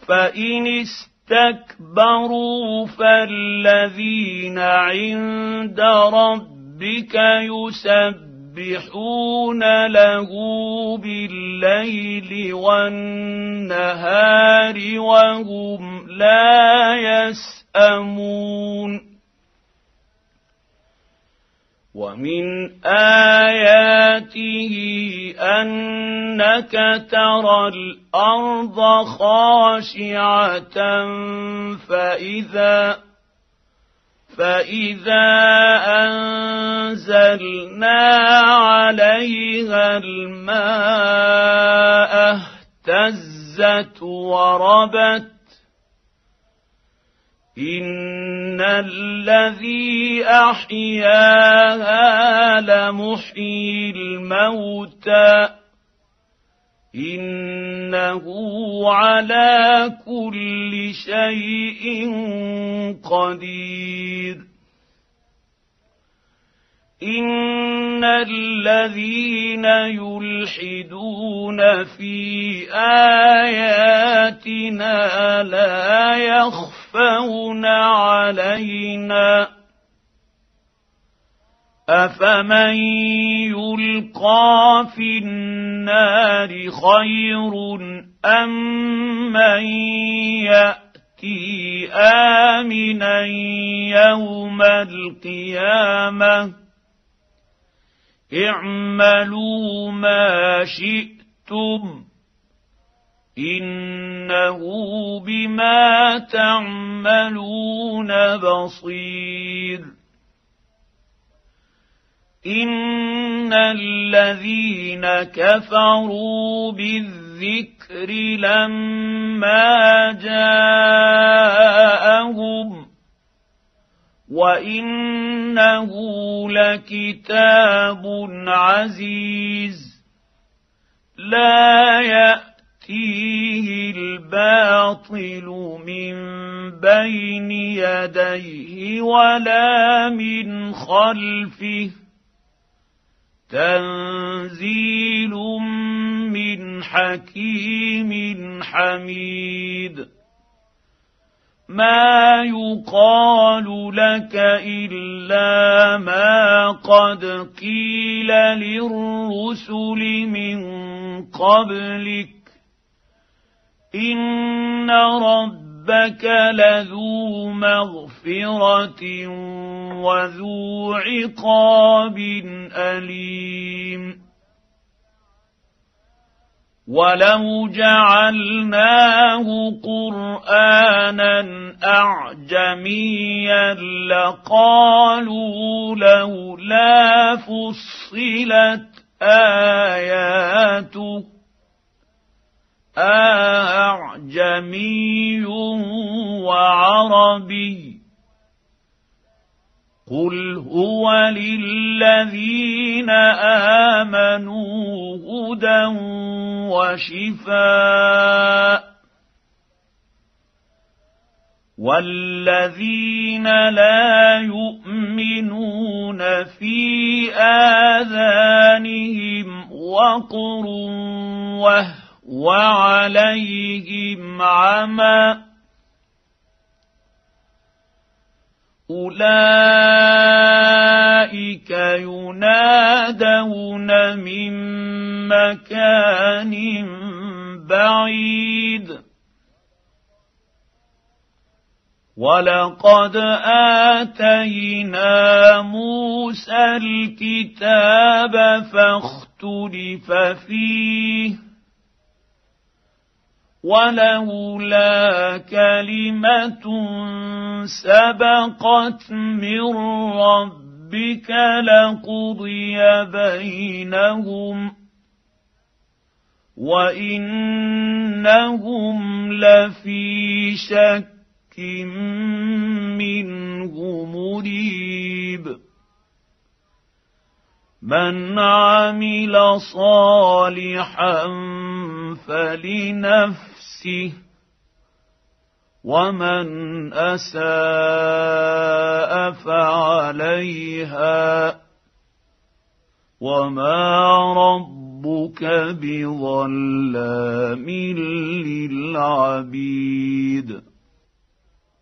فإن استكبروا فالذين عند ربك يسبحون له بالليل والنهار وهم لا يسأمون ومن آياته أنك ترى الأرض خاشعة فإذا أنزلنا عليها الماء اهتزت وربت إن الذي أحياها لمحيي الموتى إنه على كل شيء قدير إن الذين يلحدون في آياتنا لا يخفون علينا أفمن يلقى في النار خير أم من يأتي آمنا يوم القيامة اعملوا ما شئتم إنه بما تعملون بصير إن الذين كفروا بالذكر لما جاءهم وإنه لكتاب عزيز لا يأتيه الباطل من بين يديه ولا من خلفه تنزيل من حكيم حميد ما يقال لك إلا ما قد قيل للرسل من قبلك إن ربك لذو مغفرة وذو عقاب أليم ولو جعلناه قرآنا أعجميا لقالوا لولا فصلت آياته أعجمي وعربي قل هو للذين آمنوا هدى وشفاء والذين لا يؤمنون في آذانهم وقر وهو عليهم عمى أولئك ينادون من مكان بعيد ولقد آتينا موسى الكتاب فاختلف فيه ولولا كلمة سبقت من ربك لقضي بينهم وإنهم لفي شك منه مريب من عمل صالحا فلنفسه ومن أساء فعليها وما ربك ربك بظلام للعبيد.